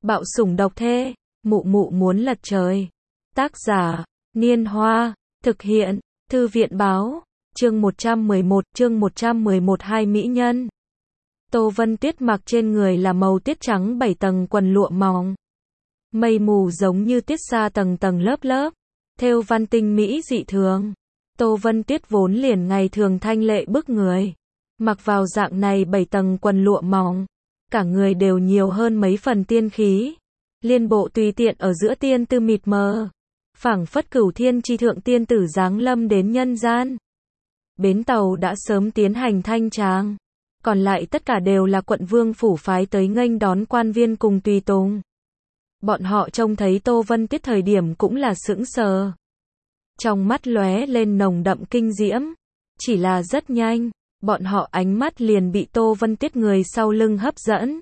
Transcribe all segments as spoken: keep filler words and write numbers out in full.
Bạo sủng độc thê, mụ mụ muốn lật trời. Tác giả, Niên Hoa, thực hiện, Thư viện Báo, chương một trăm mười một, chương một trăm mười một hai mỹ nhân. Tô Vân Tuyết mặc trên người là màu tiết trắng bảy tầng quần lụa mỏng. Mây mù giống như tiết sa tầng tầng lớp lớp, thêu văn tinh mỹ dị thường. Tô Vân Tuyết vốn liền ngày thường thanh lệ bức người, mặc vào dạng này bảy tầng quần lụa mỏng, cả người đều nhiều hơn mấy phần tiên khí. Liên bộ tùy tiện ở giữa tiên tư mịt mờ, phảng phất cửu thiên chi thượng tiên tử giáng lâm đến nhân gian. Bến tàu đã sớm tiến hành thanh tràng, còn lại tất cả đều là quận vương phủ phái tới nghênh đón quan viên cùng tùy tùng. Bọn họ trông thấy Tô Vân Tuyết thời điểm cũng là sững sờ, trong mắt lóe lên nồng đậm kinh diễm. Chỉ là rất nhanh, bọn họ ánh mắt liền bị Tô Vân Tuyết người sau lưng hấp dẫn.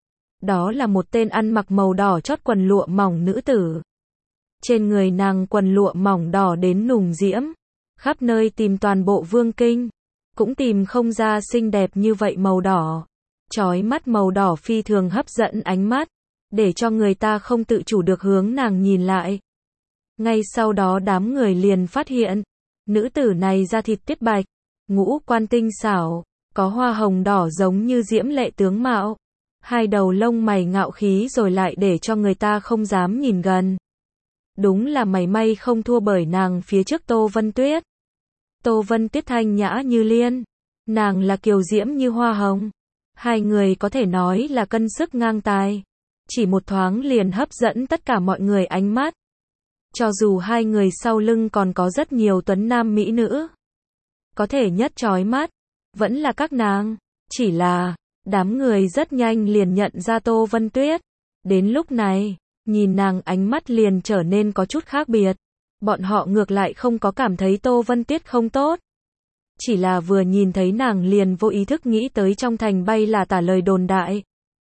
Đó là một tên ăn mặc màu đỏ chót quần lụa mỏng nữ tử. Trên người nàng quần lụa mỏng đỏ đến nùng diễm, khắp nơi tìm toàn bộ vương kinh, cũng tìm không ra xinh đẹp như vậy màu đỏ. Chói mắt màu đỏ phi thường hấp dẫn ánh mắt, để cho người ta không tự chủ được hướng nàng nhìn lại. Ngay sau đó đám người liền phát hiện, nữ tử này da thịt tiết bạch, ngũ quan tinh xảo, có hoa hồng đỏ giống như diễm lệ tướng mạo, hai đầu lông mày ngạo khí rồi lại để cho người ta không dám nhìn gần. Đúng là mảy may không thua bởi nàng phía trước Tô Vân Tuyết. Tô Vân Tuyết thanh nhã như liên, nàng là kiều diễm như hoa hồng. Hai người có thể nói là cân sức ngang tài, chỉ một thoáng liền hấp dẫn tất cả mọi người ánh mắt. Cho dù hai người sau lưng còn có rất nhiều tuấn nam mỹ nữ, có thể nhất chói mắt vẫn là các nàng. Chỉ là đám người rất nhanh liền nhận ra Tô Vân Tuyết. Đến lúc này, nhìn nàng ánh mắt liền trở nên có chút khác biệt. Bọn họ ngược lại không có cảm thấy Tô Vân Tuyết không tốt, chỉ là vừa nhìn thấy nàng liền vô ý thức nghĩ tới trong thành bay là tả lời đồn đại.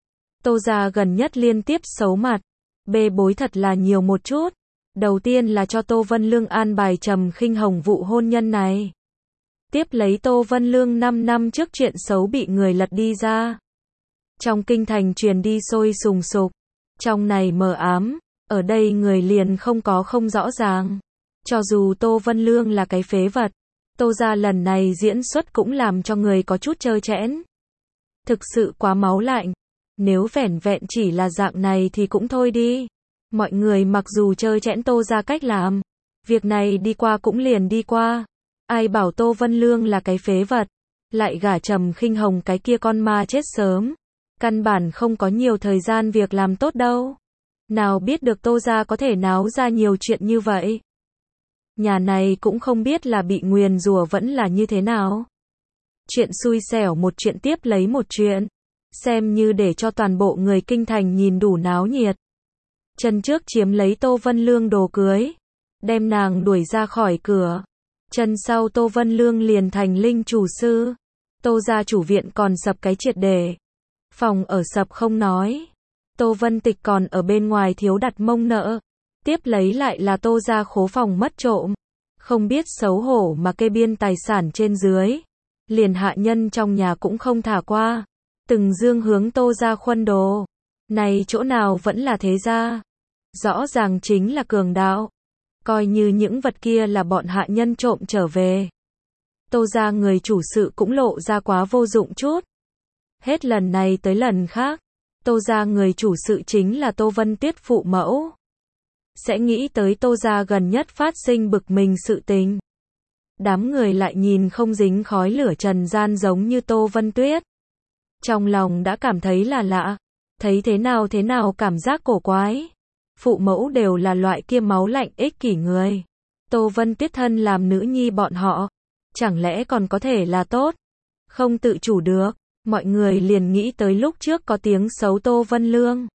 Tô gia gần nhất liên tiếp xấu mặt, bê bối thật là nhiều một chút. Đầu tiên là cho Tô Vân Lương an bài Trầm Khinh Hồng vụ hôn nhân này. Tiếp lấy Tô Vân Lương năm năm trước chuyện xấu bị người lật đi ra, trong kinh thành truyền đi sôi sùng sục. Trong này mờ ám, ở đây người liền không có không rõ ràng. Cho dù Tô Vân Lương là cái phế vật, Tô gia lần này diễn xuất cũng làm cho người có chút trơ trẽn. Thực sự quá máu lạnh. Nếu vẻn vẹn chỉ là dạng này thì cũng thôi đi. Mọi người mặc dù trơ trẽn Tô gia cách làm, việc này đi qua cũng liền đi qua. Ai bảo Tô Vân Lương là cái phế vật, lại gả Trầm Khinh Hồng cái kia con ma chết sớm. Căn bản không có nhiều thời gian việc làm tốt đâu. Nào biết được Tô gia có thể náo ra nhiều chuyện như vậy. Nhà này cũng không biết là bị nguyền rủa vẫn là như thế nào. Chuyện xui xẻo một chuyện tiếp lấy một chuyện, xem như để cho toàn bộ người kinh thành nhìn đủ náo nhiệt. Chân trước chiếm lấy Tô Vân Lương đồ cưới, đem nàng đuổi ra khỏi cửa. Chân sau Tô Vân Lương liền thành linh chủ sư. Tô gia chủ viện còn sập cái triệt để. Phòng ở sập không nói, Tô Vân Tịch còn ở bên ngoài thiếu đặt mông nợ. Tiếp lấy lại là Tô gia khố phòng mất trộm, không biết xấu hổ mà kê biên tài sản trên dưới, liền hạ nhân trong nhà cũng không thả qua, từng dương hướng Tô gia khuân đồ. Này chỗ nào vẫn là thế gia, rõ ràng chính là cường đạo. Coi như những vật kia là bọn hạ nhân trộm trở về, Tô gia người chủ sự cũng lộ ra quá vô dụng chút. Hết lần này tới lần khác, Tô gia người chủ sự chính là Tô Vân Tuyết phụ mẫu. Sẽ nghĩ tới Tô gia gần nhất phát sinh bực mình sự tình. Đám người lại nhìn không dính khói lửa trần gian giống như Tô Vân Tuyết. Trong lòng đã cảm thấy là lạ, thấy thế nào thế nào cảm giác cổ quái. Phụ mẫu đều là loại kia máu lạnh ích kỷ người. Tô Vân Tuyết thân làm nữ nhi bọn họ, chẳng lẽ còn có thể là tốt? Không tự chủ được, mọi người liền nghĩ tới lúc trước có tiếng xấu Tô Vân Lương.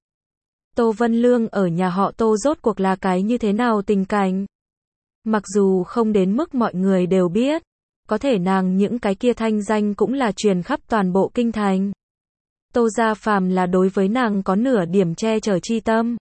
Tô Vân Lương ở nhà họ Tô rốt cuộc là cái như thế nào tình cảnh? Mặc dù không đến mức mọi người đều biết, có thể nàng những cái kia thanh danh cũng là truyền khắp toàn bộ kinh thành. Tô gia phàm là đối với nàng có nửa điểm che chở chi tâm,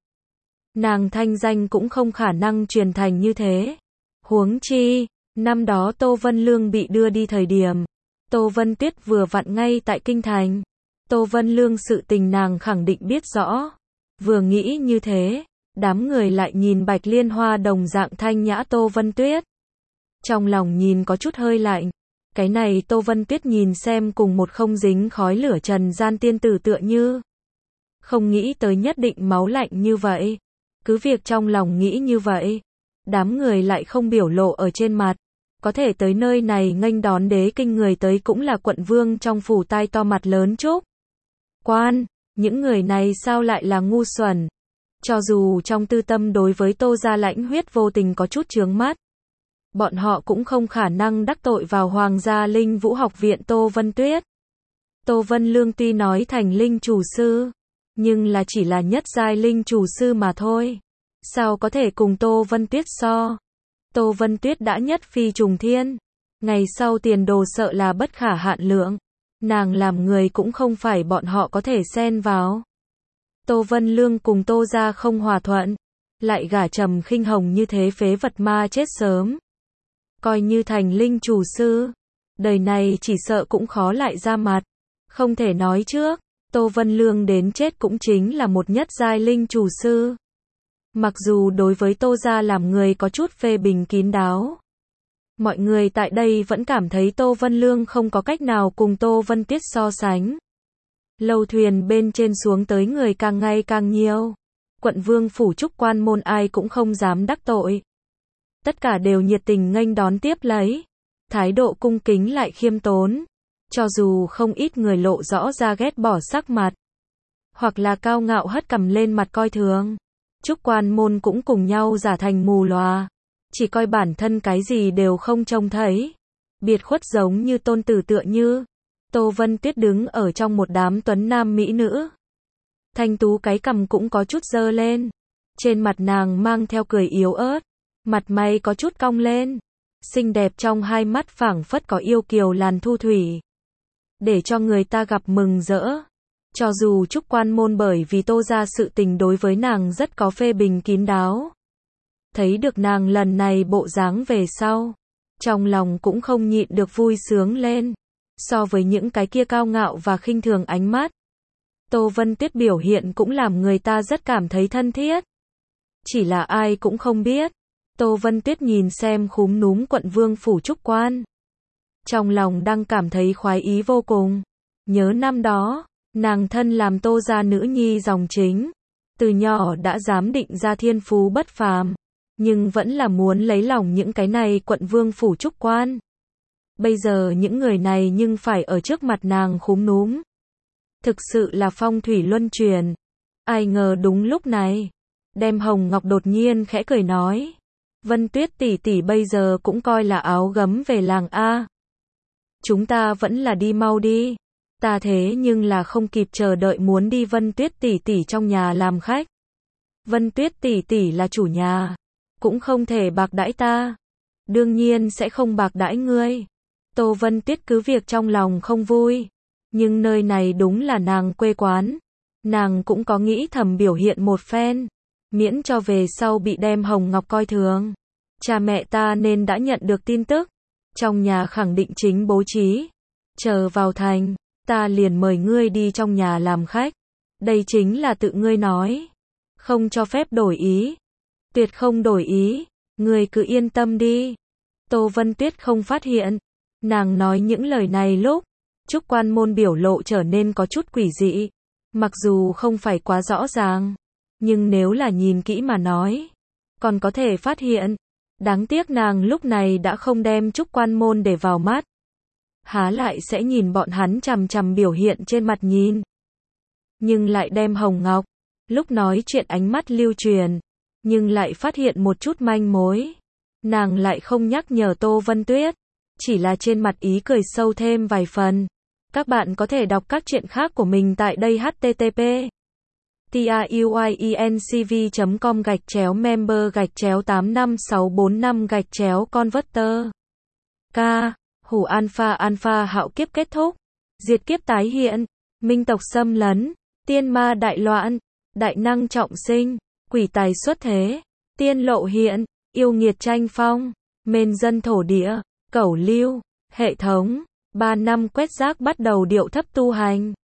nàng thanh danh cũng không khả năng truyền thành như thế. Huống chi, năm đó Tô Vân Lương bị đưa đi thời điểm, Tô Vân Tuyết vừa vặn ngay tại kinh thành. Tô Vân Lương sự tình nàng khẳng định biết rõ. Vừa nghĩ như thế, đám người lại nhìn Bạch Liên Hoa đồng dạng thanh nhã Tô Vân Tuyết. Trong lòng nhìn có chút hơi lạnh. Cái này Tô Vân Tuyết nhìn xem cùng một không dính khói lửa trần gian tiên tử tựa như. Không nghĩ tới nhất định máu lạnh như vậy. Cứ việc trong lòng nghĩ như vậy. Đám người lại không biểu lộ ở trên mặt. Có thể tới nơi này nghênh đón đế kinh người tới cũng là quận vương trong phủ tai to mặt lớn Trúc Quan. Những người này sao lại là ngu xuẩn. Cho dù trong tư tâm đối với Tô gia lãnh huyết vô tình có chút chướng mắt. Bọn họ cũng không khả năng đắc tội vào Hoàng gia Linh Vũ học viện Tô Vân Tuyết. Tô Vân Lương tuy nói thành linh chủ sư, nhưng là chỉ là nhất giai linh chủ sư mà thôi. Sao có thể cùng Tô Vân Tuyết so? Tô Vân Tuyết đã nhất phi trùng thiên. Ngày sau tiền đồ sợ là bất khả hạn lượng. Nàng làm người cũng không phải bọn họ có thể xen vào. Tô Vân Lương cùng Tô gia không hòa thuận. Lại gả Trầm Khinh Hồng như thế phế vật ma chết sớm. Coi như thành linh chủ sư. Đời này chỉ sợ cũng khó lại ra mặt. Không thể nói trước. Tô Vân Lương đến chết cũng chính là một nhất giai linh chủ sư. Mặc dù đối với Tô gia làm người có chút phê bình kín đáo. Mọi người tại đây vẫn cảm thấy Tô Vân Lương không có cách nào cùng Tô Vân Tuyết so sánh. Lâu thuyền bên trên xuống tới người càng ngày càng nhiều. Quận vương phủ Trúc Quan môn ai cũng không dám đắc tội. Tất cả đều nhiệt tình nghênh đón tiếp lấy. Thái độ cung kính lại khiêm tốn. Cho dù không ít người lộ rõ ra ghét bỏ sắc mặt. Hoặc là cao ngạo hất cằm lên mặt coi thường. Trúc Quan môn cũng cùng nhau giả thành mù lòa. Chỉ coi bản thân cái gì đều không trông thấy. Biệt khuất giống như tôn tử tựa như. Tô Vân Tuyết đứng ở trong một đám tuấn nam mỹ nữ. Thanh tú cái cằm cũng có chút dơ lên. Trên mặt nàng mang theo cười yếu ớt. Mặt mày có chút cong lên. Xinh đẹp trong hai mắt phảng phất có yêu kiều làn thu thủy. Để cho người ta gặp mừng rỡ. Cho dù Trúc Quan môn bởi vì Tô gia sự tình đối với nàng rất có phê bình kín đáo. Thấy được nàng lần này bộ dáng về sau. Trong lòng cũng không nhịn được vui sướng lên. So với những cái kia cao ngạo và khinh thường ánh mắt. Tô Vân Tuyết biểu hiện cũng làm người ta rất cảm thấy thân thiết. Chỉ là ai cũng không biết. Tô Vân Tuyết nhìn xem khúm núm quận vương phủ Trúc Quan. Trong lòng đang cảm thấy khoái ý vô cùng. Nhớ năm đó, nàng thân làm Tô gia nữ nhi dòng chính. Từ nhỏ đã dám định ra thiên phú bất phàm. Nhưng vẫn là muốn lấy lòng những cái này quận vương phủ Trúc Quan. Bây giờ những người này nhưng phải ở trước mặt nàng khúm núm. Thực sự là phong thủy luân chuyển. Ai ngờ đúng lúc này. Đem Hồng Ngọc đột nhiên khẽ cười nói. Vân Tuyết tỷ tỷ bây giờ cũng coi là áo gấm về làng A. Chúng ta vẫn là đi mau đi. Ta thế nhưng là không kịp chờ đợi muốn đi Vân Tuyết tỷ tỷ trong nhà làm khách. Vân Tuyết tỷ tỷ là chủ nhà. Cũng không thể bạc đãi ta. Đương nhiên sẽ không bạc đãi ngươi. Tô Vân Tuyết cứ việc trong lòng không vui. Nhưng nơi này đúng là nàng quê quán. Nàng cũng có nghĩ thầm biểu hiện một phen. Miễn cho về sau bị đem Hồng Ngọc coi thường. Cha mẹ ta nên đã nhận được tin tức. Trong nhà khẳng định chính bố trí. Chờ vào thành, ta liền mời ngươi đi trong nhà làm khách. Đây chính là tự ngươi nói. Không cho phép đổi ý. Tuyệt không đổi ý. Ngươi cứ yên tâm đi. Tô Vân Tuyết không phát hiện. Nàng nói những lời này lúc. Trúc Quan môn biểu lộ trở nên có chút quỷ dị. Mặc dù không phải quá rõ ràng. Nhưng nếu là nhìn kỹ mà nói. Còn có thể phát hiện. Đáng tiếc nàng lúc này đã không đem Trúc Quan môn để vào mắt. Há lại sẽ nhìn bọn hắn chằm chằm biểu hiện trên mặt nhìn. Nhưng lại đem Hồng Ngọc. Lúc nói chuyện ánh mắt lưu truyền. Nhưng lại phát hiện một chút manh mối. Nàng lại không nhắc nhở Tô Vân Tuyết. Chỉ là trên mặt ý cười sâu thêm vài phần. Các bạn có thể đọc các chuyện khác của mình tại đây h t t p truyencv chấm com gạch chéo member gạch chéo tám năm sáu bốn năm gạch chéo converter. K. Hủ alpha alpha hạo kiếp kết thúc. Diệt kiếp tái hiện. Minh tộc xâm lấn. Tiên ma đại loạn. Đại năng trọng sinh. Quỷ tài xuất thế. Tiên lộ hiện. Yêu nghiệt tranh phong. Mên dân thổ địa. Cẩu lưu. Hệ thống. Ba năm quét rác bắt đầu điệu thấp tu hành.